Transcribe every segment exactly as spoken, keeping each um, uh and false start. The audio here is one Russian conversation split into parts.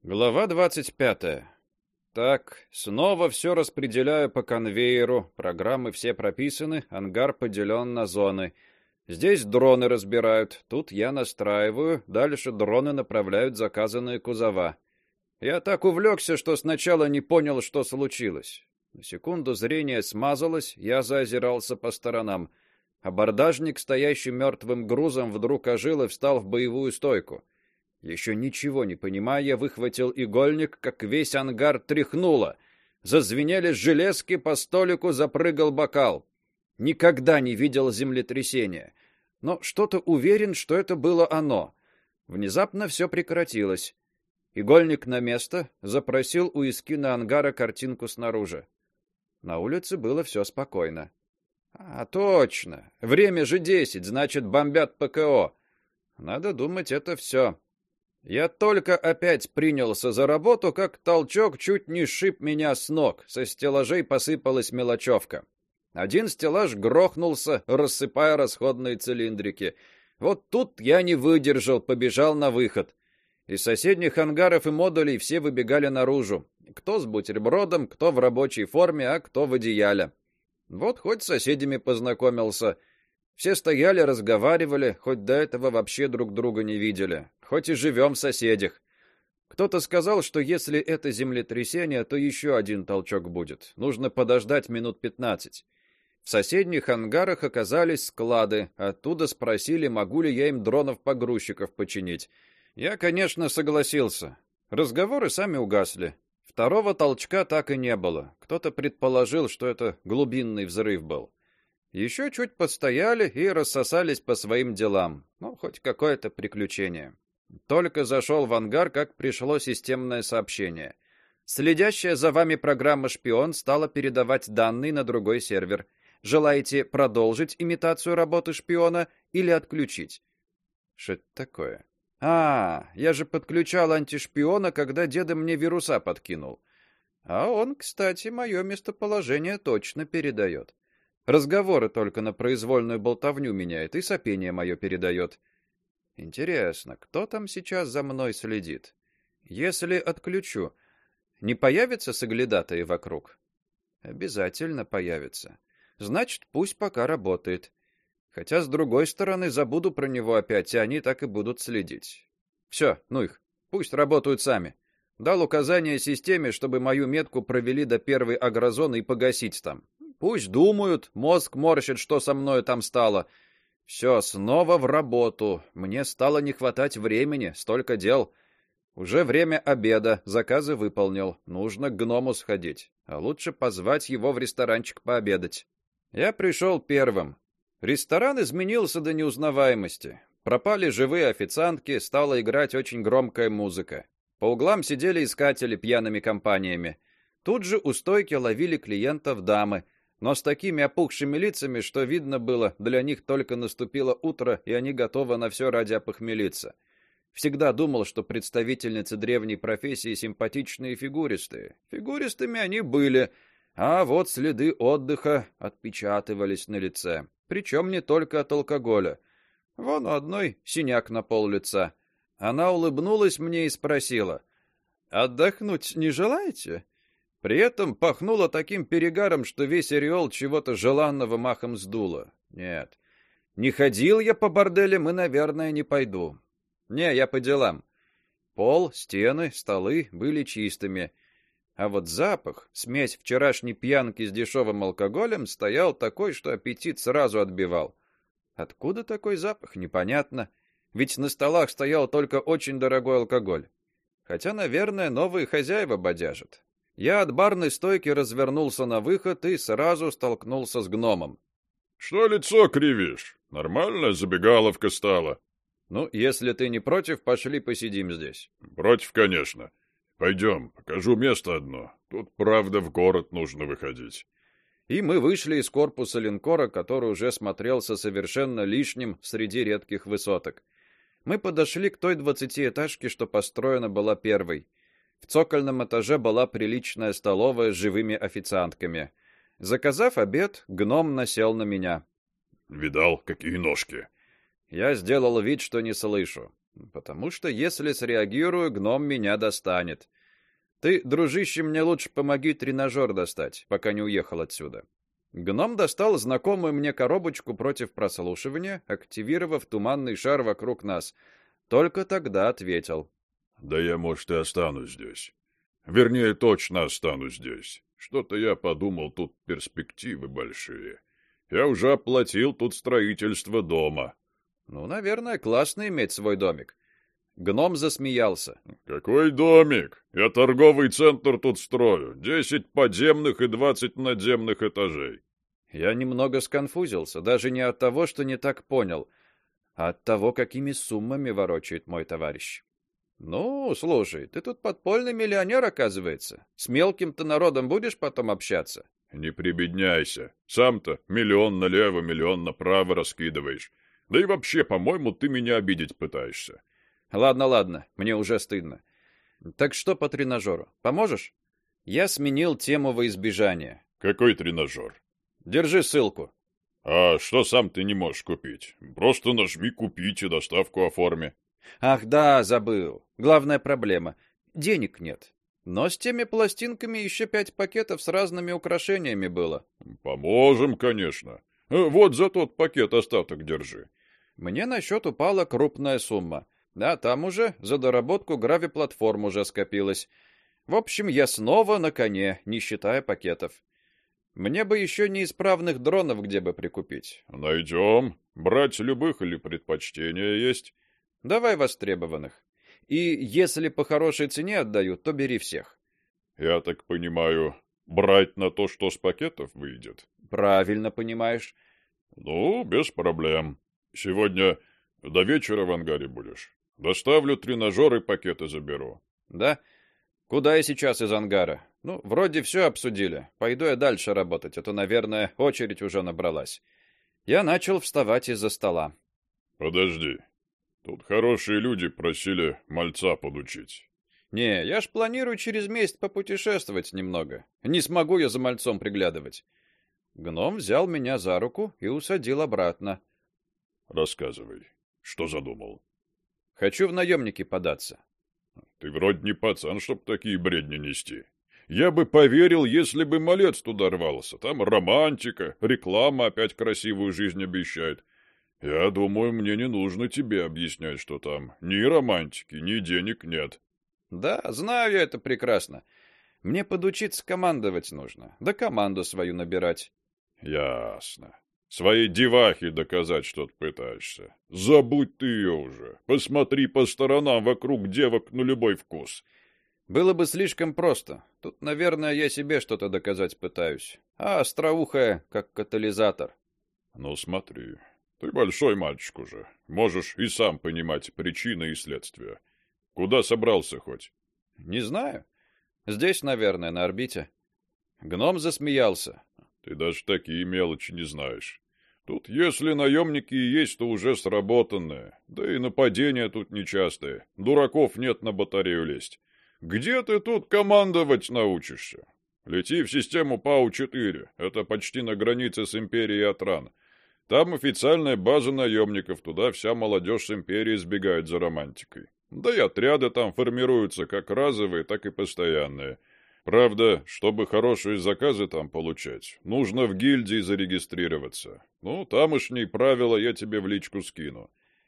Глава двадцать пятая. Так, снова все распределяю по конвейеру, программы все прописаны, ангар поделен на зоны. Здесь дроны разбирают, тут я настраиваю, дальше дроны направляют заказанные кузова. Я так увлекся, что сначала не понял, что случилось. На секунду зрение смазалось, я заозирался по сторонам. Абордажник, стоящий мертвым грузом, вдруг ожил и встал в боевую стойку. Еще ничего не понимая, выхватил игольник, как весь ангар тряхнуло. Зазвенели железки, по столику запрыгал бокал. Никогда не видел землетрясения, но что-то уверен, что это было оно. Внезапно все прекратилось. Игольник на место, запросил у эскина ангара картинку снаружи. На улице было все спокойно. А, точно. Время же десять, значит, бомбят ПКО. Надо думать, это все. Я только опять принялся за работу, как толчок чуть не сшиб меня с ног. Со стеллажей посыпалась мелочевка. Один стеллаж грохнулся, рассыпая расходные цилиндрики. Вот тут я не выдержал, побежал на выход. Из соседних ангаров и модулей все выбегали наружу. Кто с бутербродом, кто в рабочей форме, а кто в одеяле. Вот хоть с соседями познакомился. Все стояли, разговаривали, хоть до этого вообще друг друга не видели. Хоть и живем в соседях. Кто-то сказал, что если это землетрясение, то еще один толчок будет. Нужно подождать минут пятнадцать. В соседних ангарах оказались склады. Оттуда спросили, могу ли я им дронов-погрузчиков починить. Я, конечно, согласился. Разговоры сами угасли. Второго толчка так и не было. Кто-то предположил, что это глубинный взрыв был. Еще чуть постояли и рассосались по своим делам. Ну, хоть какое-то приключение. Только зашел в ангар, как пришло системное сообщение. Следящая за вами программа «Шпион» стала передавать данные на другой сервер. Желаете продолжить имитацию работы шпиона или отключить? Что это такое? А, я же подключал антишпиона, когда деда мне вируса подкинул. А он, кстати, мое местоположение точно передает. Разговоры только на произвольную болтовню меняет и сопение мое передает. Интересно, кто там сейчас за мной следит? Если отключу, не появится соглядатаи вокруг? Обязательно появится. Значит, пусть пока работает. Хотя, с другой стороны, забуду про него опять, и они так и будут следить. Все, ну их, пусть работают сами. Дал указание системе, чтобы мою метку провели до первой агрозоны и погасить там. Пусть думают, мозг морщит, что со мной там стало. Все, снова в работу. Мне стало не хватать времени, столько дел. Уже время обеда, заказы выполнил. Нужно к гному сходить, а лучше позвать его в ресторанчик пообедать. Я пришел первым. Ресторан изменился до неузнаваемости. Пропали живые официантки, стала играть очень громкая музыка. По углам сидели искатели пьяными компаниями. Тут же у стойки ловили клиентов дамы, но с такими опухшими лицами, что видно было, для них только наступило утро, и они готовы на все ради опохмелиться. Всегда думал, что представительницы древней профессии симпатичные и фигуристые. Фигуристыми они были, а вот следы отдыха отпечатывались на лице. Причем не только от алкоголя. Вон у одной синяк на пол лица. Она улыбнулась мне и спросила: «Отдохнуть не желаете?» При этом пахнуло таким перегаром, что весь ореол чего-то желанного махом сдуло. Нет, не ходил я по борделям и, наверное, не пойду. Не, я по делам. Пол, стены, столы были чистыми. А вот запах, смесь вчерашней пьянки с дешевым алкоголем, стоял такой, что аппетит сразу отбивал. Откуда такой запах, непонятно. Ведь на столах стоял только очень дорогой алкоголь. Хотя, наверное, новые хозяева бодяжат. Я от барной стойки развернулся на выход и сразу столкнулся с гномом. Что лицо кривишь? Нормальная забегаловка стала. Ну, если ты не против, пошли посидим здесь. Против, конечно. Пойдем, покажу место одно. Тут, правда, в город нужно выходить. И мы вышли из корпуса линкора, который уже смотрелся совершенно лишним среди редких высоток. Мы подошли к той двадцатиэтажке, что построена была первой. В цокольном этаже была приличная столовая с живыми официантками. Заказав обед, гном насел на меня. Видал, какие ножки? Я сделал вид, что не слышу. Потому что если среагирую, гном меня достанет. Ты, дружище, мне лучше помоги тренажер достать, пока не уехал отсюда. Гном достал знакомую мне коробочку против прослушивания, активировав туманный шар вокруг нас. Только тогда ответил: да я, может, и останусь здесь. Вернее, точно останусь здесь. Что-то я подумал, тут перспективы большие. Я уже оплатил тут строительство дома. Ну, наверное, классно иметь свой домик. Гном засмеялся. Какой домик? Я торговый центр тут строю. Десять подземных и двадцать надземных этажей. Я немного сконфузился, даже не от того, что не так понял, а от того, какими суммами ворочает мой товарищ. Ну, слушай, ты тут подпольный миллионер, оказывается. С мелким-то народом будешь потом общаться? Не прибедняйся. Сам-то миллион налево, миллион направо раскидываешь. Да и вообще, по-моему, ты меня обидеть пытаешься. Ладно, ладно, мне уже стыдно. Так что по тренажеру? Поможешь? Я сменил тему во избежание. Какой тренажер? Держи ссылку. А что сам ты не можешь купить? Просто нажми «Купить» и доставку оформи. Ах, да, забыл. Главная проблема. Денег нет. Но с теми пластинками еще пять пакетов с разными украшениями было. Поможем, конечно. Вот за тот пакет остаток держи. Мне на счет упала крупная сумма. Да, там уже за доработку гравиплатформ уже скопилось. В общем, я снова на коне, не считая пакетов. Мне бы еще неисправных дронов где бы прикупить. Найдем. Брать любых или предпочтения есть? Давай востребованных. И если по хорошей цене отдают, то бери всех. Я так понимаю, брать на то, что с пакетов выйдет? Правильно понимаешь. Ну, без проблем. Сегодня до вечера в ангаре будешь? Доставлю тренажер и пакеты заберу. Да? Куда я сейчас из ангара? Ну, вроде все обсудили. Пойду я дальше работать, а то, наверное, очередь уже набралась. Я начал вставать из-за стола. Подожди. Тут хорошие люди просили мальца подучить. Не, я ж планирую через месяц попутешествовать немного. Не смогу я за мальцом приглядывать. Гном взял меня за руку и усадил обратно. Рассказывай, что задумал? Хочу в наемники податься. Ты вроде не пацан, чтоб такие бредни нести. Я бы поверил, если бы малец туда рвался. Там романтика, реклама опять красивую жизнь обещает. Я думаю, мне не нужно тебе объяснять, что там ни романтики, ни денег нет. Да, знаю я это прекрасно. Мне подучиться командовать нужно, да команду свою набирать. Ясно. Своей девахе доказать что-то пытаешься. Забудь ты ее уже. Посмотри по сторонам, вокруг девок на любой вкус. Было бы слишком просто. Тут, наверное, я себе что-то доказать пытаюсь. А остроухая, как катализатор. Ну смотри, ты большой мальчик уже. Можешь и сам понимать причины и следствия. Куда собрался хоть? Не знаю. Здесь, наверное, на орбите. Гном засмеялся. Ты даже такие мелочи не знаешь. Тут, если наемники и есть, то уже сработанные. Да и нападения тут нечастые. Дураков нет на батарею лезть. Где ты тут командовать научишься? Лети в систему Пау четыре. Это почти на границе с Империей Атран. Там официальная база наемников. Туда вся молодежь с Империи сбегает за романтикой. Да и отряды там формируются как разовые, так и постоянные. Правда, чтобы хорошие заказы там получать, нужно в гильдии зарегистрироваться. Ну, тамошние правила я тебе в личку скину.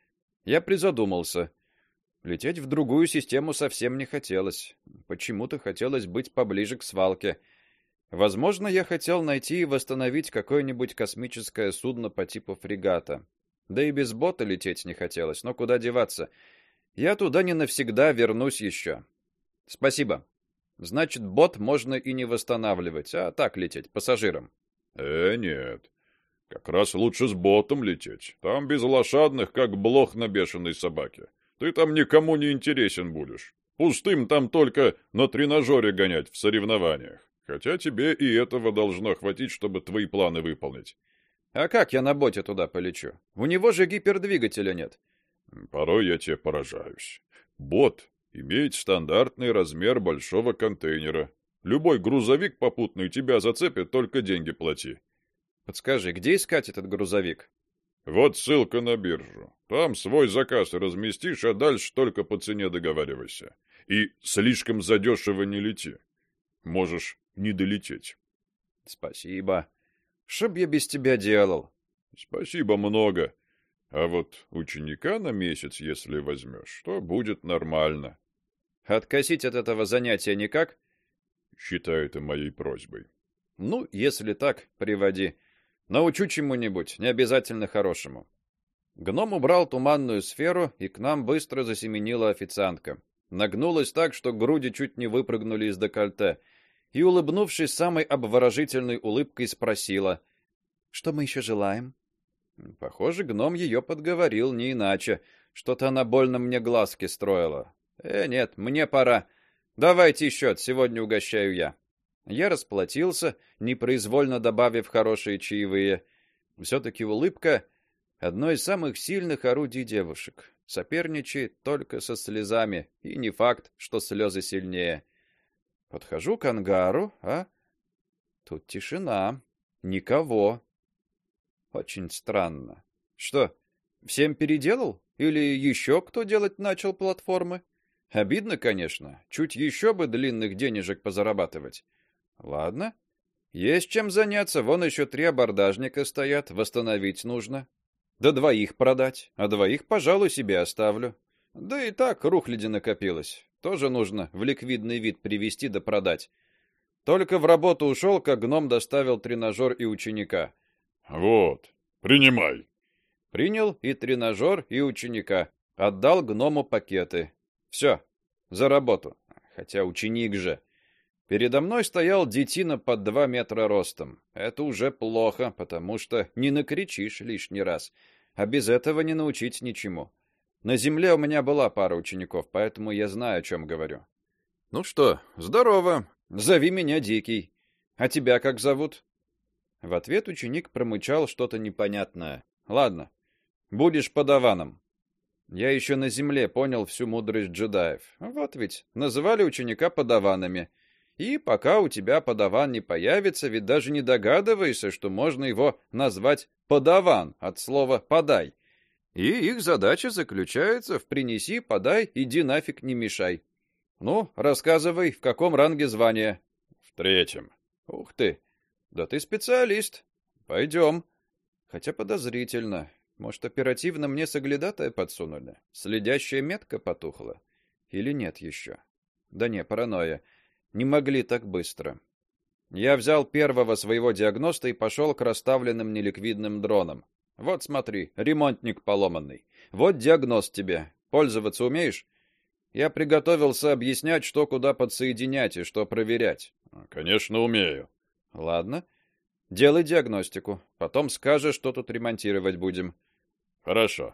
Я призадумался. Лететь в другую систему совсем не хотелось. Почему-то хотелось быть поближе к свалке. Возможно, я хотел найти и восстановить какое-нибудь космическое судно по типу фрегата. Да и без бота лететь не хотелось, но куда деваться? Я туда не навсегда вернусь еще. Спасибо. Значит, бот можно и не восстанавливать, а так лететь пассажирам. Э, нет. Как раз лучше с ботом лететь. Там без лошадных, как блох на бешеной собаке. Ты там никому не интересен будешь. Пустым там только на тренажере гонять в соревнованиях. Хотя тебе и этого должно хватить, чтобы твои планы выполнить. А как я на боте туда полечу? У него же гипердвигателя нет. Порой я тебе поражаюсь. Бот имеет стандартный размер большого контейнера. Любой грузовик попутный тебя зацепит, только деньги плати. Подскажи, где искать этот грузовик? Вот ссылка на биржу. Там свой заказ разместишь, а дальше только по цене договаривайся. И слишком задешево не лети. Можешь не долететь. Спасибо. Что б я без тебя делал? Спасибо много. А вот ученика на месяц, если возьмешь, то будет нормально. Откосить от этого занятия никак? Считай это моей просьбой. Ну, если так, приводи. Научу чему-нибудь, не обязательно хорошему. Гном убрал туманную сферу, и к нам быстро засеменила официантка. Нагнулась так, что груди чуть не выпрыгнули из декольте, и, улыбнувшись самой обворожительной улыбкой, спросила: "Что мы еще желаем?" Похоже, гном ее подговорил, не иначе. Что-то она больно мне глазки строила. Э, нет, мне пора. Давайте счет, сегодня угощаю я. Я расплатился, непроизвольно добавив хорошие чаевые. Все-таки улыбка — одно из самых сильных орудий девушек. Соперничает только со слезами, и не факт, что слезы сильнее. Подхожу к ангару, а тут тишина, никого. Очень странно. Что, всем переделал? Или еще кто делать начал платформы? Обидно, конечно. Чуть еще бы длинных денежек позарабатывать. Ладно. Есть чем заняться. Вон еще три абордажника стоят, восстановить нужно. Да двоих продать, а двоих, пожалуй, себе оставлю. Да и так рухляди накопилось. Тоже нужно в ликвидный вид привести да продать. Только в работу ушел, как гном доставил тренажер и ученика. Вот, принимай. Принял и тренажер, и ученика. Отдал гному пакеты. Все, за работу. Хотя ученик же. Передо мной стоял детина под два метра ростом. Это уже плохо, потому что не накричишь лишний раз. А без этого не научить ничему. На земле у меня была пара учеников, поэтому я знаю, о чем говорю. Ну что, здорово. Зови меня Дикий. А тебя как зовут? В ответ ученик промычал что-то непонятное. Ладно, будешь подаваном. Я еще на земле понял всю мудрость джедаев. Вот ведь называли ученика подаванами. И пока у тебя подаван не появится, ведь даже не догадываешься, что можно его назвать подаван от слова подай. И их задача заключается в принеси, подай, иди нафиг не мешай. Ну, рассказывай, в каком ранге звания? В третьем. Ух ты. Да ты специалист. Пойдем. Хотя подозрительно. Может, оперативно мне соглядатая подсунули? Следящая метка потухла? Или нет еще? Да не, паранойя. Не могли так быстро. Я взял первого своего диагноста и пошел к расставленным неликвидным дронам. Вот смотри, ремонтник поломанный. Вот диагноз тебе. Пользоваться умеешь? Я приготовился объяснять, что куда подсоединять и что проверять. Конечно, умею. Ладно. Делай диагностику. Потом скажешь, что тут ремонтировать будем. Хорошо.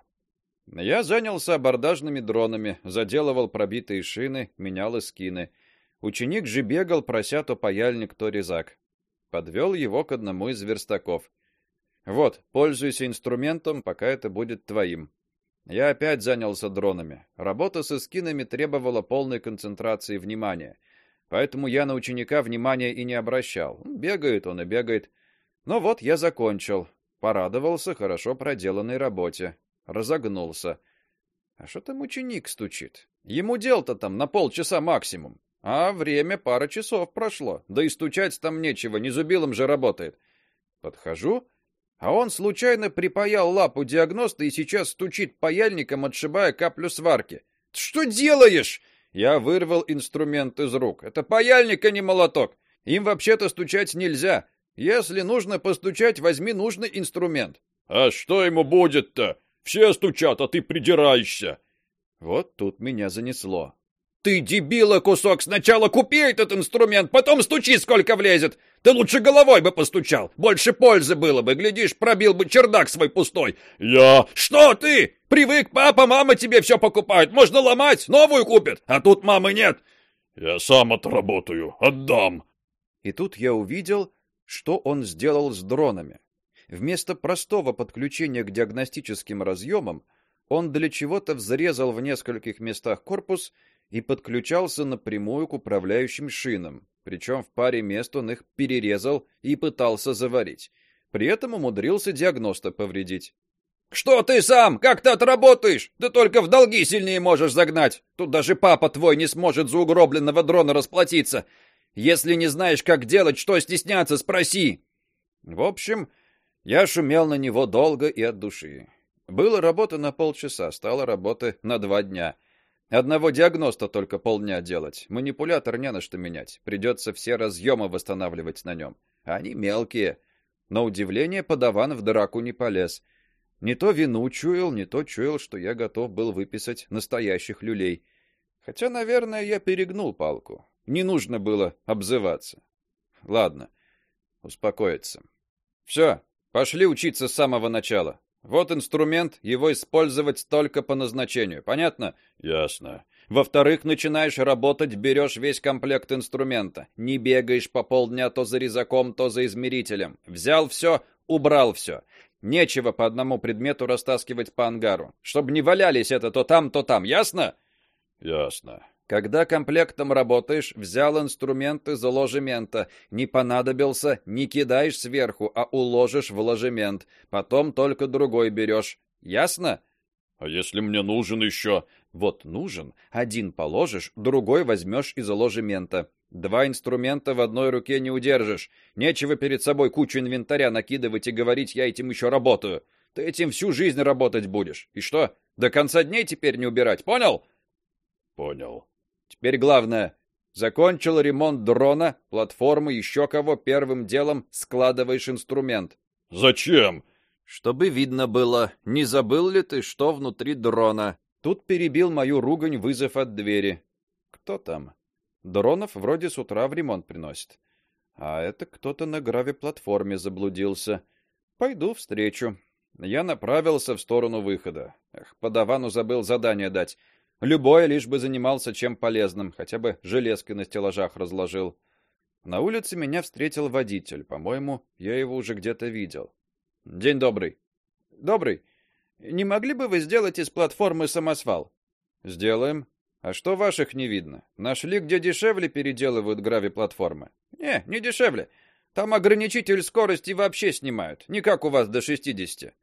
Я занялся абордажными дронами, заделывал пробитые шины, менял эскины. Ученик же бегал, прося то паяльник, то резак. Подвел его к одному из верстаков. Вот, пользуйся инструментом, пока это будет твоим. Я опять занялся дронами. Работа с эскинами требовала полной концентрации внимания. Поэтому я на ученика внимания и не обращал. Бегает он и бегает. Но вот я закончил. Порадовался хорошо проделанной работе. Разогнулся. А что там ученик стучит? Ему дел-то там на полчаса максимум. А время пара часов прошло. Да и стучать там нечего, не зубилом же работает. Подхожу, а он случайно припаял лапу диагноста и сейчас стучит паяльником, отшибая каплю сварки. Ты что делаешь? Я вырвал инструмент из рук. Это паяльник, а не молоток. Им вообще-то стучать нельзя. Если нужно постучать, возьми нужный инструмент. А что ему будет-то? Все стучат, а ты придираешься. Вот тут меня занесло. Ты, дебила кусок, сначала купи этот инструмент, потом стучи, сколько влезет. Ты лучше головой бы постучал, больше пользы было бы, глядишь, пробил бы чердак свой пустой. Я... Что ты? Привык, папа, мама тебе все покупают, можно ломать, новую купят, а тут мамы нет. Я сам отработаю, отдам. И тут я увидел, что он сделал с дронами. Вместо простого подключения к диагностическим разъемам, он для чего-то взрезал в нескольких местах корпус и подключался напрямую к управляющим шинам, причем в паре мест он их перерезал и пытался заварить. При этом умудрился диагноста повредить. Что ты сам? Как ты отработаешь? Ты только в долги сильнее можешь загнать. Тут даже папа твой не сможет за угробленного дрона расплатиться. Если не знаешь, как делать, что стесняться, спроси. В общем, я шумел на него долго и от души. Было работы на полчаса, стало работы на два дня. Одного диагноста только полдня делать. Манипулятор не на что менять. Придется все разъемы восстанавливать на нем. Они мелкие. На удивление, подаван в драку не полез. Не то вину чуял, не то чуял, что я готов был выписать настоящих люлей. Хотя, наверное, я перегнул палку. Не нужно было обзываться. Ладно, успокоиться. Все, пошли учиться с самого начала. Вот инструмент, его использовать только по назначению. Понятно? Ясно. Во-вторых, начинаешь работать, берешь весь комплект инструмента. Не бегаешь по полдня то за резаком, то за измерителем. Взял все, убрал все. Нечего по одному предмету растаскивать по ангару. Чтобы не валялись это то там, то там. Ясно? Ясно. Когда комплектом работаешь, взял инструмент из ложемента. Не понадобился, не кидаешь сверху, а уложишь в ложемент. Потом только другой берешь. Ясно? А если мне нужен еще? Вот нужен. Один положишь, другой возьмешь из ложемента. Два инструмента в одной руке не удержишь. Нечего перед собой кучу инвентаря накидывать и говорить: я этим еще работаю. Ты этим всю жизнь работать будешь. И что, до конца дней теперь не убирать, понял? Понял. Теперь главное. Закончил ремонт дрона, платформы, еще кого, первым делом складываешь инструмент. Зачем? Чтобы видно было, не забыл ли ты, что внутри дрона. Тут перебил мою ругань вызов от двери. Кто там? Дронов вроде с утра в ремонт приносит. А это кто-то на гравиплатформе заблудился. Пойду встречу. Я направился в сторону выхода. Эх, подавану забыл задание дать. Любое, лишь бы занимался чем полезным, хотя бы железкой на стеллажах разложил. На улице меня встретил водитель. По-моему, я его уже где-то видел. День добрый. Добрый. Не могли бы вы сделать из платформы самосвал? Сделаем. А что ваших не видно? Нашли, где дешевле переделывают гравиплатформы? Не, не дешевле. Там ограничитель скорости вообще снимают, не как у вас до шестидесяти.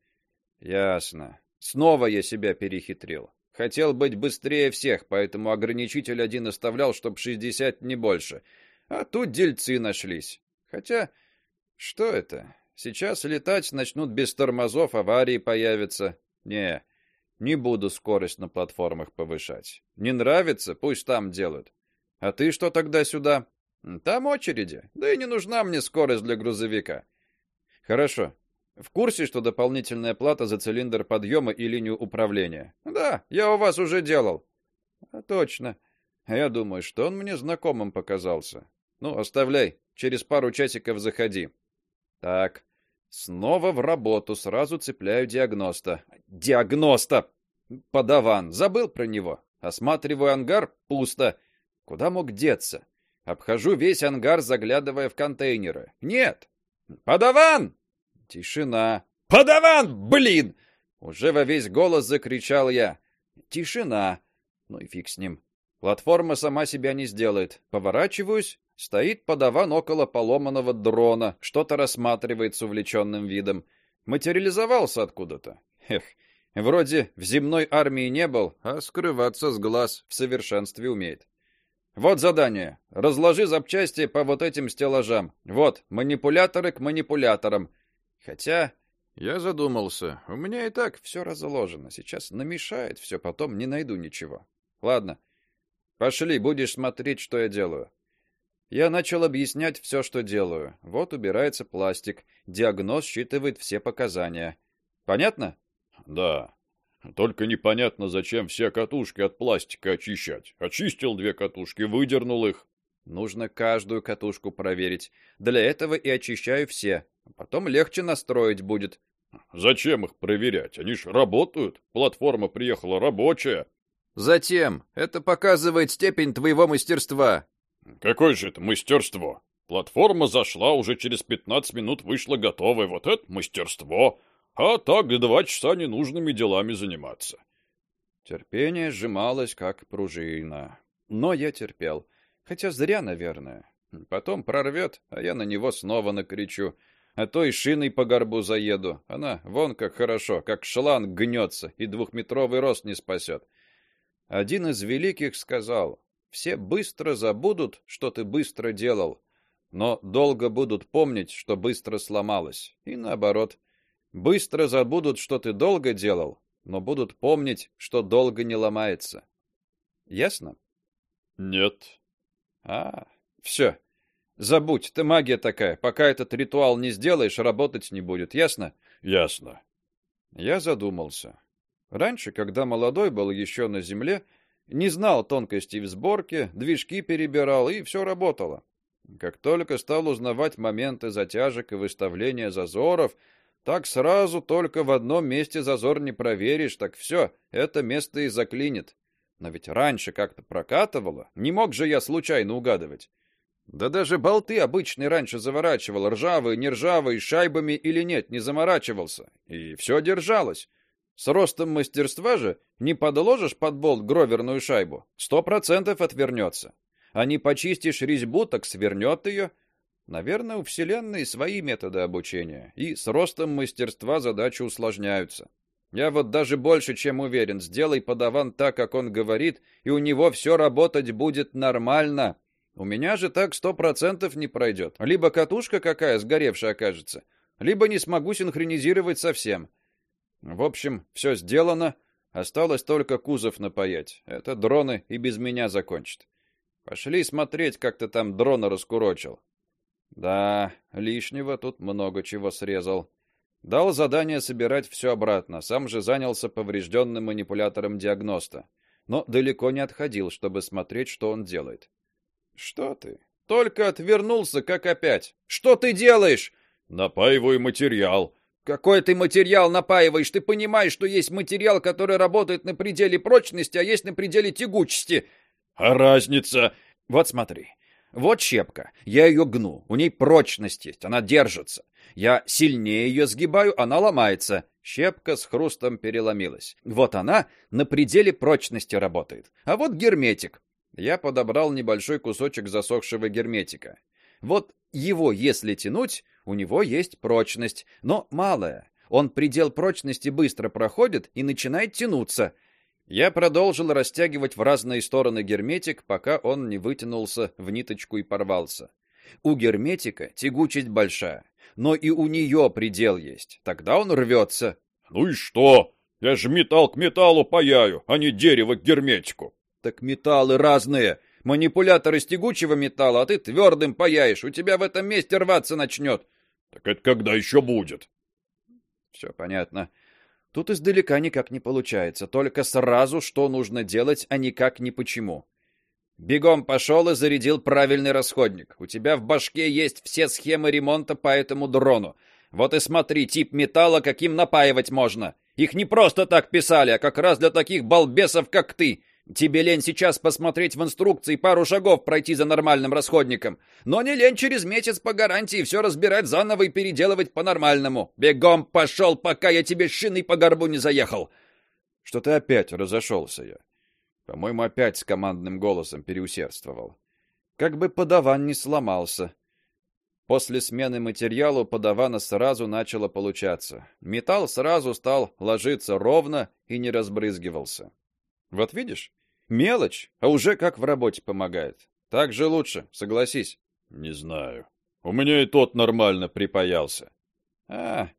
Ясно. Снова я себя перехитрил. Хотел быть быстрее всех, поэтому ограничитель один оставлял, чтоб шестьдесят не больше. А тут дельцы нашлись. Хотя, что это? Сейчас летать начнут без тормозов, аварии появятся. Не, не буду скорость на платформах повышать. Не нравится, пусть там делают. А ты что тогда сюда? Там очереди. Да и не нужна мне скорость для грузовика. Хорошо. В курсе, что дополнительная плата за цилиндр подъема и линию управления? Да, я у вас уже делал. А точно. Я думаю, что он мне знакомым показался. Ну, оставляй. Через пару часиков заходи. Так. Снова в работу, сразу цепляю диагноста. Диагноста! Подаван, забыл про него. Осматриваю ангар, пусто. Куда мог деться? Обхожу весь ангар, заглядывая в контейнеры. Нет. Подаван! Тишина. Подаван, блин! Уже во весь голос закричал я. Тишина. Ну и фиг с ним. Платформа сама себя не сделает. Поворачиваюсь. Стоит подаван около поломанного дрона, что-то рассматривает с увлеченным видом. Материализовался откуда-то. Эх, вроде в земной армии не был, а скрываться с глаз в совершенстве умеет. Вот задание. Разложи запчасти по вот этим стеллажам. Вот, манипуляторы к манипуляторам. Хотя я задумался. У меня и так все разложено. Сейчас намешает все, потом не найду ничего. Ладно. Пошли, будешь смотреть, что я делаю. Я начал объяснять все, что делаю. Вот убирается пластик, диагноз считывает все показания. Понятно? Да. Только непонятно, зачем все катушки от пластика очищать. Очистил две катушки, выдернул их. Нужно каждую катушку проверить. Для этого и очищаю все. Потом легче настроить будет. Зачем их проверять? Они ж работают. Платформа приехала рабочая. Затем. Это показывает степень твоего мастерства. Какое же это мастерство? Платформа зашла, уже через пятнадцать минут вышла готовой. Вот это мастерство. А так два часа ненужными делами заниматься. Терпение сжималось, как пружина. Но я терпел. Хотя зря, наверное. Потом прорвет, а я на него снова накричу. а то и шиной по горбу заеду. Она вон как хорошо, как шланг гнется, и двухметровый рост не спасет. Один из великих сказал: все быстро забудут, что ты быстро делал, но долго будут помнить, что быстро сломалось. И наоборот, быстро забудут, что ты долго делал, но будут помнить, что долго не ломается. Ясно? Нет. А, все. Забудь, ты магия такая. Пока этот ритуал не сделаешь, работать не будет. Ясно? Ясно. Я задумался. Раньше, когда молодой был еще на земле, не знал тонкостей в сборке, движки перебирал, и все работало. Как только стал узнавать моменты затяжек и выставления зазоров, так сразу только в одном месте зазор не проверишь, так все, это место и заклинит. Но ведь раньше как-то прокатывало, не мог же я случайно угадывать. Да даже болты обычные раньше заворачивал, ржавые, не ржавые, шайбами или нет, не заморачивался, и все держалось. С ростом мастерства же не подложишь под болт гроверную шайбу, сто процентов отвернется. А не почистишь резьбу, так свернет ее. Наверное, у вселенной свои методы обучения, и с ростом мастерства задачи усложняются. Я вот даже больше чем уверен, сделай подаван так, как он говорит, и у него все работать будет нормально. У меня же так сто процентов не пройдет. Либо катушка какая сгоревшая окажется, либо не смогу синхронизировать совсем. В общем, все сделано, осталось только кузов напаять. Это дроны и без меня закончат. Пошли смотреть, как ты там дрона раскурочил. Да, лишнего тут много чего срезал. Дал задание собирать все обратно, сам же занялся поврежденным манипулятором диагноста, но далеко не отходил, чтобы смотреть, что он делает. Что ты? Только отвернулся, как опять. Что ты делаешь? Напаиваю материал. Какой ты материал напаиваешь? Ты понимаешь, что есть материал, который работает на пределе прочности, а есть на пределе тягучести? А разница? Вот смотри. Вот щепка. Я ее гну. У ней прочность есть, она держится. Я сильнее ее сгибаю, она ломается. Щепка с хрустом переломилась. Вот она на пределе прочности работает. А вот герметик. Я подобрал небольшой кусочек засохшего герметика. Вот его, если тянуть, у него есть прочность, но малая. Он предел прочности быстро проходит и начинает тянуться. Я продолжил растягивать в разные стороны герметик, пока он не вытянулся в ниточку и порвался. У герметика тягучесть большая, но и у нее предел есть. Тогда он рвется. Ну и что? Я же металл к металлу паяю, а не дерево к герметику. Так металлы разные. Манипулятор из тягучего металла, а ты твердым паяешь. У тебя в этом месте рваться начнет. Так это когда еще будет? Все понятно. Тут издалека никак не получается. Только сразу, что нужно делать, а никак не почему. Бегом пошел и зарядил правильный расходник. У тебя в башке есть все схемы ремонта по этому дрону. Вот и смотри, тип металла, каким напаивать можно. Их не просто так писали, а как раз для таких балбесов, как ты. Тебе лень сейчас посмотреть в инструкции, пару шагов пройти за нормальным расходником. Но не лень через месяц по гарантии все разбирать заново и переделывать по-нормальному. Бегом пошел, пока я тебе шиной по горбу не заехал. Что-то опять разошелся я. По-моему, опять с командным голосом переусердствовал. Как бы подаван не сломался. После смены материала у подавана сразу начало получаться. Металл сразу стал ложиться ровно и не разбрызгивался. Вот видишь? Мелочь, а уже как в работе помогает. Так же лучше, согласись. Не знаю. У меня и тот нормально припаялся. А,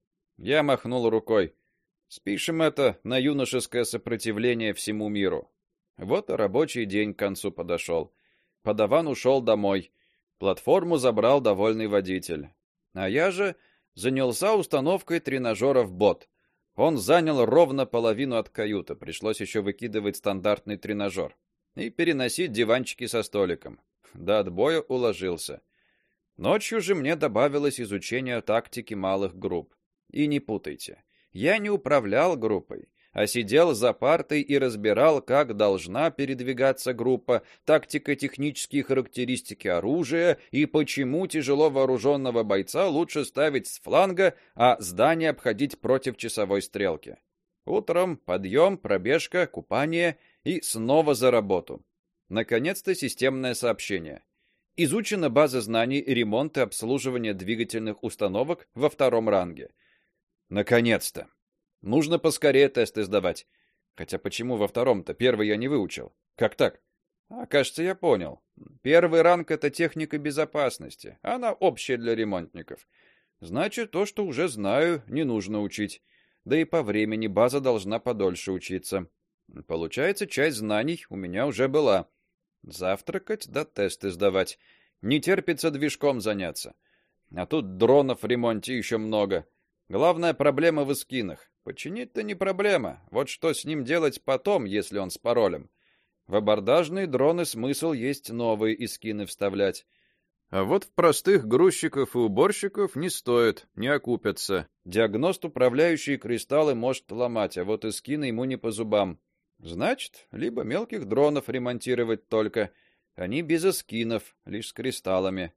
я махнул рукой. Спишем это на юношеское сопротивление всему миру. Вот и рабочий день к концу подошел. Подаван ушел домой. Платформу забрал довольный водитель. А я же занялся установкой тренажера в бот. Он занял ровно половину от каюты. Пришлось еще выкидывать стандартный тренажер и переносить диванчики со столиком. До отбоя уложился. Ночью же мне добавилось изучение тактики малых групп. И не путайте, я не управлял группой, а сидел за партой и разбирал, как должна передвигаться группа, тактико-технические характеристики оружия и почему тяжело вооруженного бойца лучше ставить с фланга, а здание обходить против часовой стрелки. Утром подъем, пробежка, купание и снова за работу. Наконец-то системное сообщение. Изучена база знаний ремонта и обслуживания двигательных установок во втором ранге. Наконец-то. Нужно поскорее тесты сдавать. Хотя почему во втором-то? Первый я не выучил. Как так? А, кажется, я понял. Первый ранг — это техника безопасности. Она общая для ремонтников. Значит, то, что уже знаю, не нужно учить. Да и по времени база должна подольше учиться. Получается, часть знаний у меня уже была. Завтракать да тесты сдавать. Не терпится движком заняться. А тут дронов в ремонте еще много. Главная проблема в эскинах. Починить-то не проблема. Вот что с ним делать потом, если он с паролем. В абордажные дроны смысл есть новые эскины вставлять. А вот в простых грузчиков и уборщиков не стоит, не окупятся. Диагност управляющие кристаллы может ломать, а вот эскины ему не по зубам. Значит, либо мелких дронов ремонтировать только. Они без эскинов, лишь с кристаллами.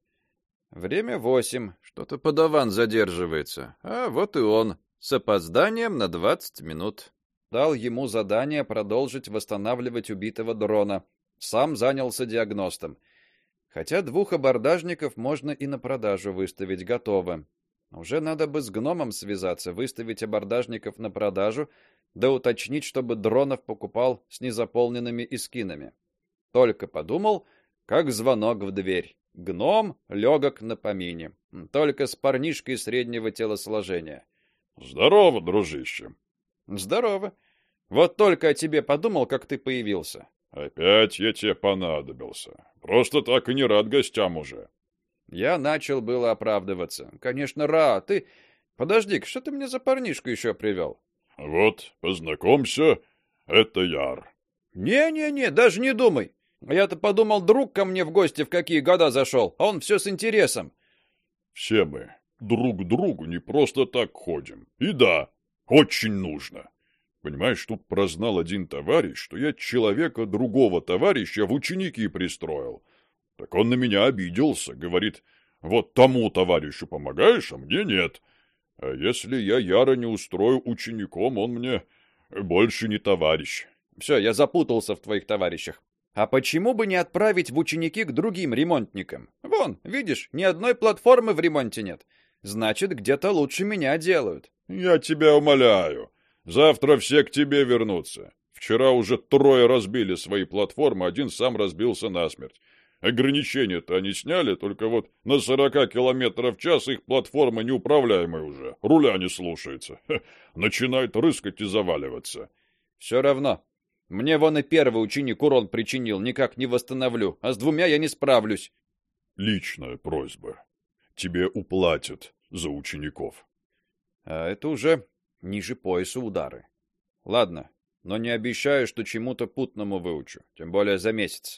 Время восемь. Что-то подаван задерживается. А вот и он. С опозданием на двадцать минут. Дал ему задание продолжить восстанавливать убитого дрона. Сам занялся диагностом. Хотя двух абордажников можно и на продажу выставить готово. Уже надо бы с гномом связаться, выставить абордажников на продажу, да уточнить, чтобы дронов покупал с незаполненными эскинами. Только подумал, как звонок в дверь. Гном легок на помине, только с парнишкой среднего телосложения. Здорово, дружище. Здорово. Вот только о тебе подумал, как ты появился. Опять я тебе понадобился. Просто так и не рад гостям уже. Я начал было оправдываться. Конечно, рад. Ты... Подожди-ка, что ты мне за парнишку еще привел? Вот, познакомься, это Яр. Не-не-не, даже не думай. Я-то подумал, друг ко мне в гости в какие года зашел, а он все с интересом. Все мы друг к другу не просто так ходим. И да, очень нужно. Понимаешь, тут прознал один товарищ, что я человека другого товарища в ученики пристроил. Так он на меня обиделся, говорит, вот тому товарищу помогаешь, а мне нет. А если я Яра не устрою учеником, он мне больше не товарищ. Все, я запутался в твоих товарищах. А почему бы не отправить в ученики к другим ремонтникам? Вон, видишь, ни одной платформы в ремонте нет. Значит, где-то лучше меня делают. Я тебя умоляю. Завтра все к тебе вернутся. Вчера уже трое разбили свои платформы, один сам разбился насмерть. Ограничения-то они сняли, только вот на сорока километров в час их платформа неуправляемая уже. Руля не слушается. Ха, начинает рыскать и заваливаться. Все равно. Мне вон и первый ученик урон причинил, никак не восстановлю, а с двумя я не справлюсь. Личная просьба. Тебе уплатят за учеников. А это уже ниже пояса удары. Ладно, но не обещаю, что чему-то путному выучу, тем более за месяц.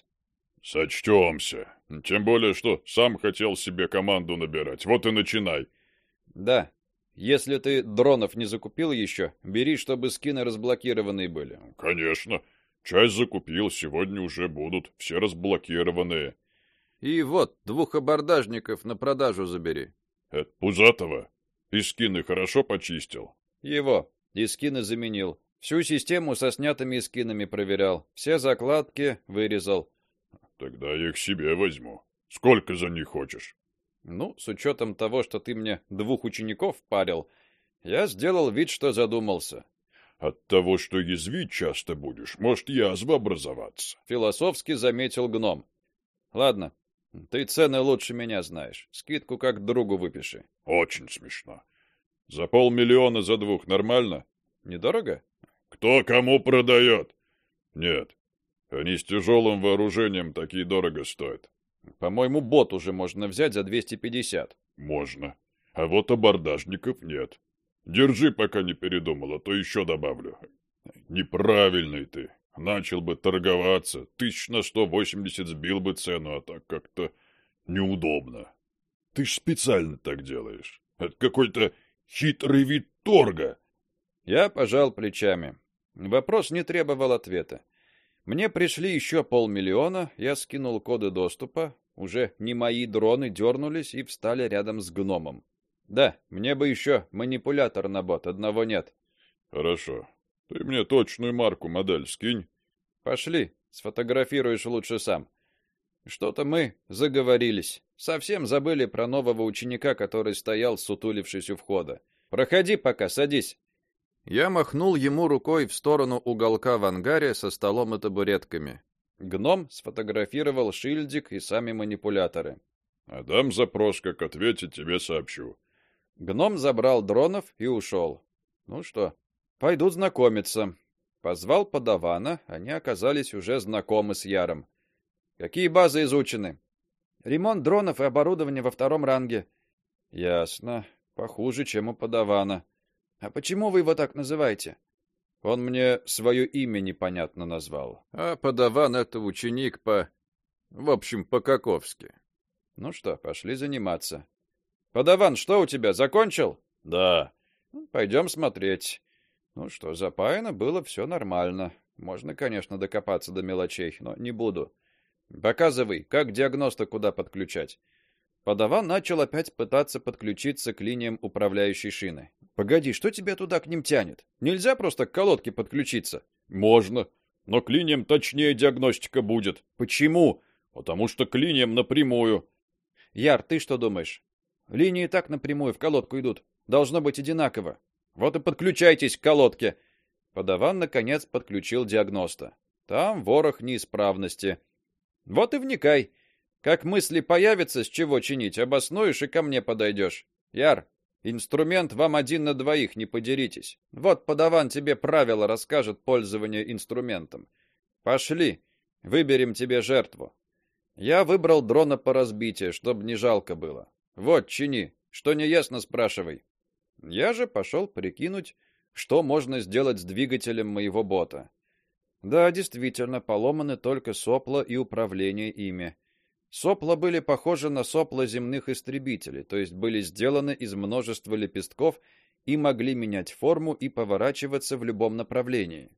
Сочтемся. Тем более, что сам хотел себе команду набирать. Вот и начинай. Да. Если ты дронов не закупил еще, бери, чтобы скины разблокированные были. Конечно. Часть закупил, сегодня уже будут все разблокированные. И вот, двух абордажников на продажу забери. Это Пузатого? И скины хорошо почистил? Его. И скины заменил. Всю систему со снятыми скинами проверял. Все закладки вырезал. Тогда я их себе возьму. Сколько за них хочешь? Ну, с учетом того, что ты мне двух учеников парил, я сделал вид, что задумался. От того, что язвить часто будешь, может язва образоваться. Философски заметил гном. Ладно, ты цены лучше меня знаешь. Скидку как другу выпиши. Очень смешно. За полмиллиона за двух нормально? Недорого? Кто кому продает? Нет. Они с тяжелым вооружением такие дорого стоят. По-моему, бот уже можно взять за двести пятьдесят. Можно. А вот абордажников нет. Держи, пока не передумал, а то еще добавлю. Неправильный ты. Начал бы торговаться, тысяч на сто восемьдесят сбил бы цену, а так как-то неудобно. Ты ж специально так делаешь. Это какой-то хитрый вид торга. Я пожал плечами. Вопрос не требовал ответа. Мне пришли еще полмиллиона, я скинул коды доступа, уже не мои дроны дернулись и встали рядом с гномом. Да, мне бы еще манипулятор на бот, одного нет. Хорошо. Ты мне точную марку, модель скинь. Пошли, сфотографируешь лучше сам. Что-то мы заговорились. Совсем забыли про нового ученика, который стоял, сутулившись у входа. Проходи пока, садись. Я махнул ему рукой в сторону уголка в ангаре со столом и табуретками. Гном сфотографировал шильдик и сами манипуляторы. А дам запрос, как ответить, тебе сообщу. Гном забрал дронов и ушел. Ну что, пойду знакомиться. Позвал подавана, они оказались уже знакомы с Яром. Какие базы изучены? Ремонт дронов и оборудования во втором ранге. Ясно. Похуже, чем у подавана. А почему вы его так называете? Он мне свое имя непонятно назвал. А подаван — это ученик по... В общем, по-каковски. Ну что, пошли заниматься. Подаван, что у тебя, закончил? Да. Пойдем смотреть. Ну что, запаяно было все нормально. Можно, конечно, докопаться до мелочей, но не буду. Показывай, как диагноста куда подключать. Подаван начал опять пытаться подключиться к линиям управляющей шины. Погоди, что тебя туда к ним тянет? Нельзя просто к колодке подключиться. Можно, но к линиям точнее диагностика будет. Почему? Потому что к линиям напрямую. Яр, ты что думаешь? Линии и так напрямую в колодку идут. Должно быть одинаково. Вот и подключайтесь к колодке. Подаван наконец подключил диагноста. Там ворох неисправности. Вот и вникай. Как мысли появятся, с чего чинить, обоснуешь и ко мне подойдешь. Яр, инструмент вам один на двоих, не подеритесь. Вот подаван тебе правила расскажет пользования инструментом. Пошли, выберем тебе жертву. Я выбрал дрона по разбитию, чтобы не жалко было. Вот, чини, что не ясно, спрашивай. Я же пошел прикинуть, что можно сделать с двигателем моего бота. Да, действительно, поломаны только сопла и управление ими. Сопла были похожи на сопла земных истребителей, то есть были сделаны из множества лепестков и могли менять форму и поворачиваться в любом направлении.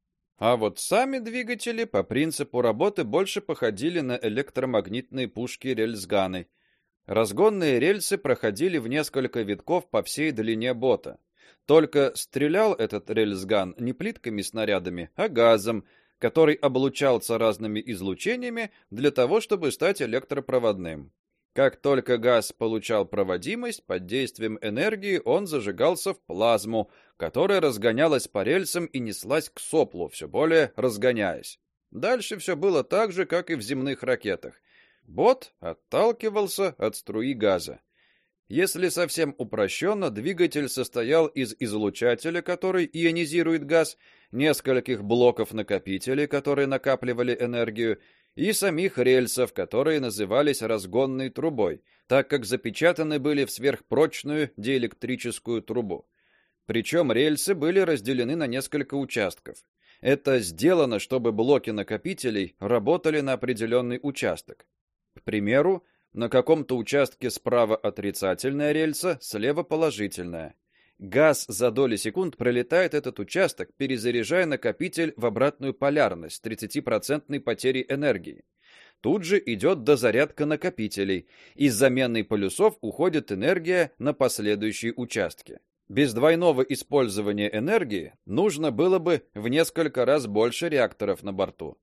А вот сами двигатели по принципу работы больше походили на электромагнитные пушки рельсганы. Разгонные рельсы проходили в несколько витков по всей длине бота. Только стрелял этот рельсган не плитками-снарядами, а газом, который облучался разными излучениями для того, чтобы стать электропроводным. Как только газ получал проводимость, под действием энергии он зажигался в плазму, которая разгонялась по рельсам и неслась к соплу, все более разгоняясь. Дальше все было так же, как и в земных ракетах. Бот отталкивался от струи газа. Если совсем упрощенно, двигатель состоял из излучателя, который ионизирует газ, нескольких блоков-накопителей, которые накапливали энергию, и самих рельсов, которые назывались разгонной трубой, так как запечатаны были в сверхпрочную диэлектрическую трубу. Причем рельсы были разделены на несколько участков. Это сделано, чтобы блоки накопителей работали на определенный участок. К примеру, на каком-то участке справа отрицательная рельса, слева положительная. Газ за доли секунд пролетает этот участок, перезаряжая накопитель в обратную полярность с тридцатипроцентной потерей энергии. Тут же идет дозарядка накопителей. Из замены полюсов уходит энергия на последующие участки. Без двойного использования энергии нужно было бы в несколько раз больше реакторов на борту.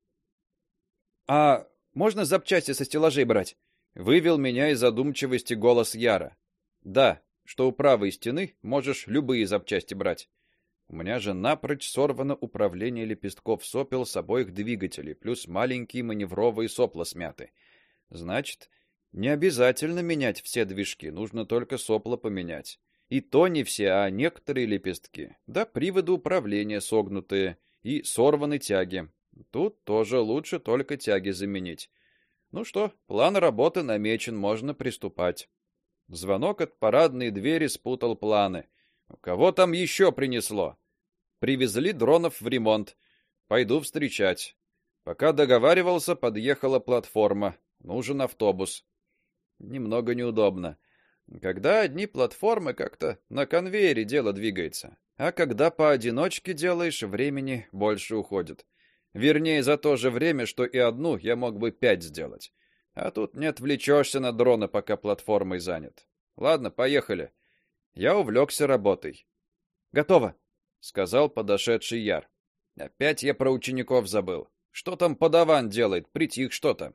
А можно запчасти со стеллажей брать? Вывел меня из задумчивости голос Яра. Да, что у правой стены можешь любые запчасти брать. У меня же напрочь сорвано управление лепестков сопел с обоих двигателей, плюс маленькие маневровые сопла смяты. Значит, не обязательно менять все движки, нужно только сопла поменять. И то не все, а некоторые лепестки. Да приводы управления согнутые и сорваны тяги. Тут тоже лучше только тяги заменить. Ну что, план работы намечен, можно приступать. Звонок от парадной двери спутал планы. Кого там еще принесло? Привезли дронов в ремонт. Пойду встречать. Пока договаривался, подъехала платформа. Нужен автобус. Немного неудобно. Когда одни платформы, как-то на конвейере дело двигается. А когда поодиночке делаешь, времени больше уходит. Вернее, за то же время, что и одну, я мог бы пять сделать. А тут не отвлечешься на дрона, пока платформой занят. Ладно, поехали. Я увлекся работой. Готово, сказал подошедший Яр. Опять я про учеников забыл. Что там подаван делает? Притих что-то.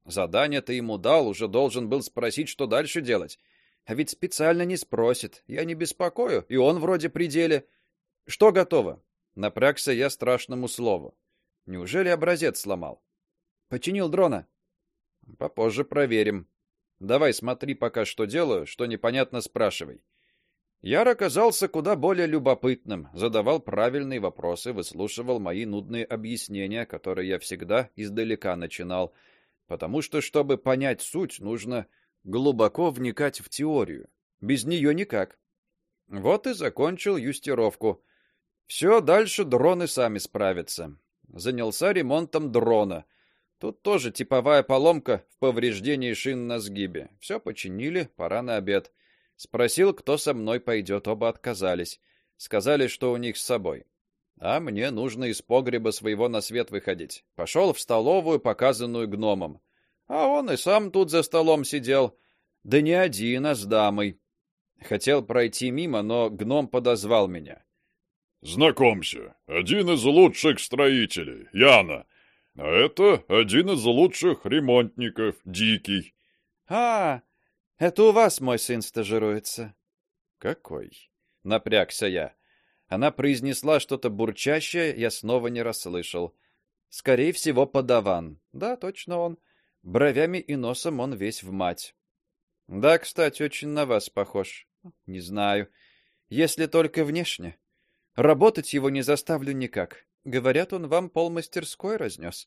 Задание ты ему дал, уже должен был спросить, что дальше делать. А ведь специально не спросит. Я не беспокою, и он вроде при деле. Что готово? Напрягся я страшному слову. Неужели образец сломал? Починил дрона. Попозже проверим. Давай смотри пока, что делаю, что непонятно, спрашивай. Яр оказался куда более любопытным, задавал правильные вопросы, выслушивал мои нудные объяснения, которые я всегда издалека начинал, потому что, чтобы понять суть, нужно глубоко вникать в теорию. Без нее никак. Вот и закончил юстировку. Все, дальше дроны сами справятся. Занялся ремонтом дрона. Тут тоже типовая поломка в повреждении шин на сгибе. Все починили, пора на обед. Спросил, кто со мной пойдет, оба отказались. Сказали, что у них с собой. А мне нужно из погреба своего на свет выходить. Пошел в столовую, показанную гномом. А он и сам тут за столом сидел. Да не один, а с дамой. Хотел пройти мимо, но гном подозвал меня. Знакомься, один из лучших строителей, Яна. А это один из лучших ремонтников, Дикий. А, это у вас мой сын стажируется. Какой? Напрягся я. Она произнесла что-то бурчащее, я снова не расслышал. Скорее всего, подаван. Да, точно он. Бровями и носом он весь в мать. Да, кстати, очень на вас похож. Не знаю, если только внешне. Работать его не заставлю никак. Говорят, он вам полмастерской разнес.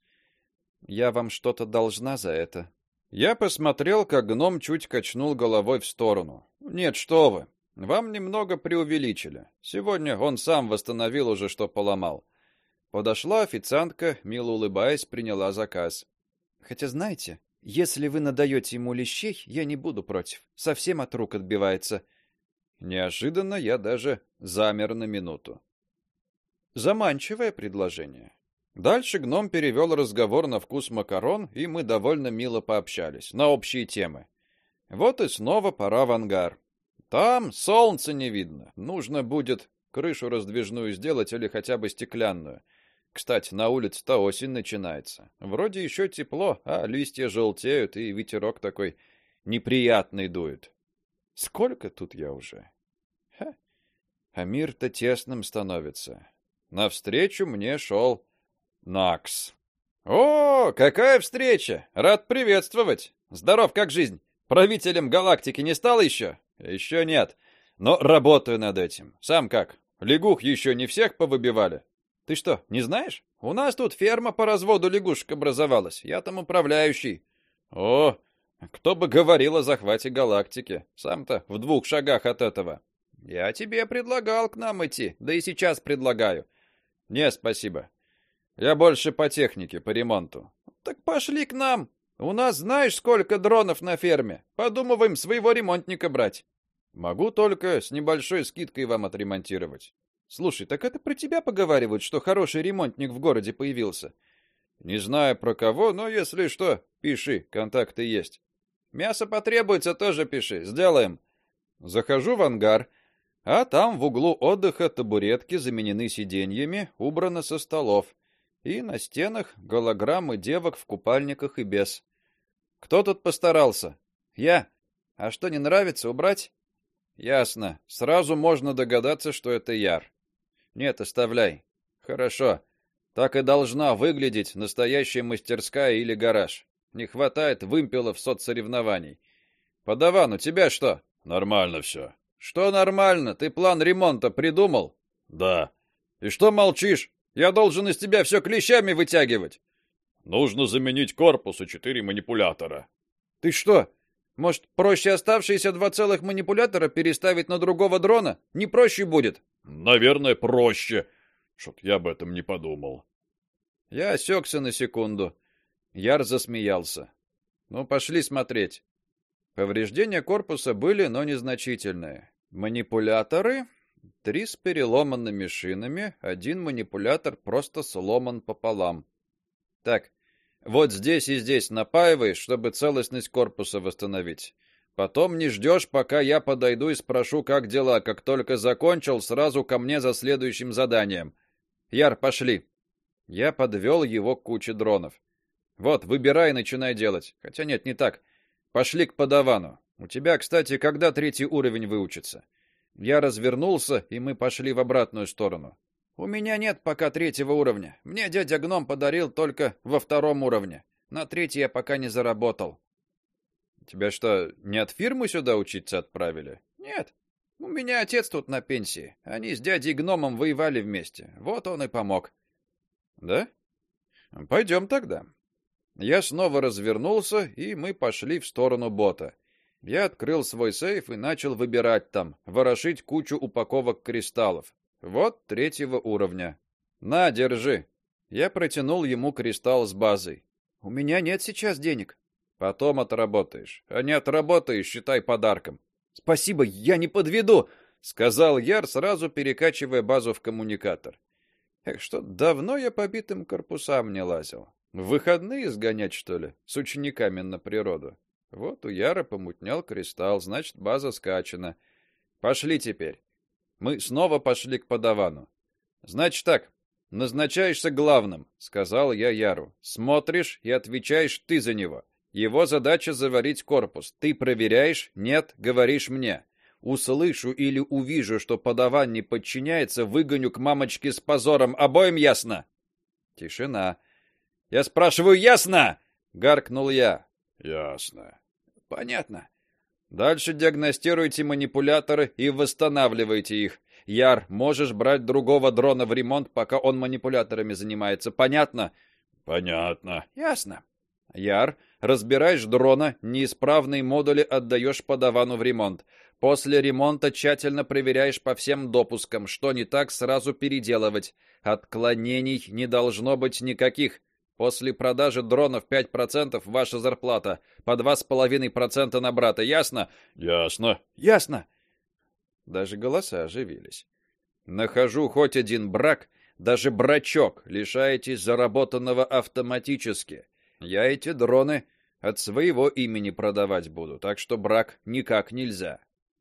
Я вам что-то должна за это. Я посмотрел, как гном чуть качнул головой в сторону. Нет, что вы. Вам немного преувеличили. Сегодня он сам восстановил уже, что поломал. Подошла официантка, мило улыбаясь, приняла заказ. Хотя, знаете, если вы надаете ему лещей, я не буду против. Совсем от рук отбивается. Неожиданно я даже замер на минуту. Заманчивое предложение. Дальше гном перевел разговор на вкус макарон, и мы довольно мило пообщались на общие темы. Вот и снова пора в ангар. Там солнца не видно. Нужно будет крышу раздвижную сделать или хотя бы стеклянную. Кстати, на улице-то осень начинается. Вроде еще тепло, а листья желтеют, и ветерок такой неприятный дует. Сколько тут я уже? Ха. А мир-то тесным становится. Навстречу мне шел Накс. О, какая встреча! Рад приветствовать. Здоров, как жизнь? Правителем галактики не стал еще? Еще нет. Но работаю над этим. Сам как? Лягух еще не всех повыбивали? Ты что, не знаешь? У нас тут ферма по разводу лягушек образовалась. Я там управляющий. О, кто бы говорил о захвате галактики. Сам-то в двух шагах от этого. Я тебе предлагал к нам идти, да и сейчас предлагаю. Не, спасибо. Я больше по технике, по ремонту. Так пошли к нам. У нас знаешь, сколько дронов на ферме? Подумываем своего ремонтника брать. Могу только с небольшой скидкой вам отремонтировать. Слушай, так это про тебя поговаривают, что хороший ремонтник в городе появился. Не знаю про кого, но если что, пиши, контакты есть. Мясо потребуется, тоже пиши, сделаем. Захожу в ангар, а там в углу отдыха табуретки заменены сиденьями, убрано со столов, и на стенах голограммы девок в купальниках и без. Кто тут постарался? Я. А что, не нравится, убрать? Ясно. Сразу можно догадаться, что это Яр. Нет, оставляй. Хорошо. Так и должна выглядеть настоящая мастерская или гараж. Не хватает вымпелов соцсоревнований. Подаван, у тебя что? Нормально все. Что нормально? Ты план ремонта придумал? Да. И что молчишь? Я должен из тебя все клещами вытягивать. Нужно заменить корпус и четыре манипулятора. Ты что? Может, проще оставшиеся два целых манипулятора переставить на другого дрона? Не проще будет? Наверное, проще. Что-то я об этом не подумал. Я осекся на секунду. Яр засмеялся. Ну, пошли смотреть. Повреждения корпуса были, но незначительные. Манипуляторы — три с переломанными шинами, один манипулятор просто сломан пополам. Так, вот здесь и здесь напаиваешь, чтобы целостность корпуса восстановить. Потом не ждешь, пока я подойду и спрошу, как дела. Как только закончил, сразу ко мне за следующим заданием. Яр, пошли. Я подвел его к куче дронов. Вот, выбирай и начинай делать. Хотя нет, не так. Пошли к подавану. У тебя, кстати, когда третий уровень выучится? Я развернулся, и мы пошли в обратную сторону. У меня нет пока третьего уровня. Мне дядя Гном подарил только во втором уровне. На третий я пока не заработал. Тебя что, не от фирмы сюда учиться отправили? Нет. У меня отец тут на пенсии. Они с дядей Гномом воевали вместе. Вот он и помог. Да? Пойдем тогда. Я снова развернулся, и мы пошли в сторону бота. Я открыл свой сейф и начал выбирать там, ворошить кучу упаковок кристаллов. Вот третьего уровня. На, держи. Я протянул ему кристалл с базой. У меня нет сейчас денег. Потом отработаешь. А не отработаешь, считай подарком. Спасибо, я не подведу, сказал Яр, сразу перекачивая базу в коммуникатор. Эх, что давно я по битым корпусам не лазил. В выходные сгонять, что ли, с учениками на природу. Вот у Яра помутнел кристалл, значит, база скачана. Пошли теперь. Мы снова пошли к подавану. Значит так, назначаешься главным, сказал я Яру. Смотришь и отвечаешь ты за него. Его задача заварить корпус. Ты проверяешь, нет, говоришь мне. Услышу или увижу, что подаван не подчиняется, выгоню к мамочке с позором. Обоим ясно? Тишина. Я спрашиваю, ясно? Гаркнул я. Ясно. Понятно. Дальше диагностируйте манипуляторы и восстанавливайте их. Яр, можешь брать другого дрона в ремонт, пока он манипуляторами занимается. Понятно? Понятно. Ясно. Яр, разбираешь дрона, неисправные модули отдаешь подавану в ремонт. После ремонта тщательно проверяешь по всем допускам, что не так, сразу переделывать. Отклонений не должно быть никаких. После продажи дронов пять процентов ваша зарплата, по два с половиной процента на брата. Ясно? Ясно. Ясно. Даже голоса оживились. Нахожу хоть один брак, даже брачок, лишаетесь заработанного автоматически. Я эти дроны от своего имени продавать буду, так что брак никак нельзя.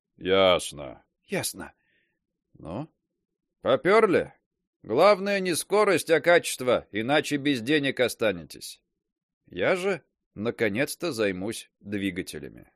Ясно. Ясно. Ну, попёрли? Главное не скорость, а качество, иначе без денег останетесь. Я же наконец-то займусь двигателями.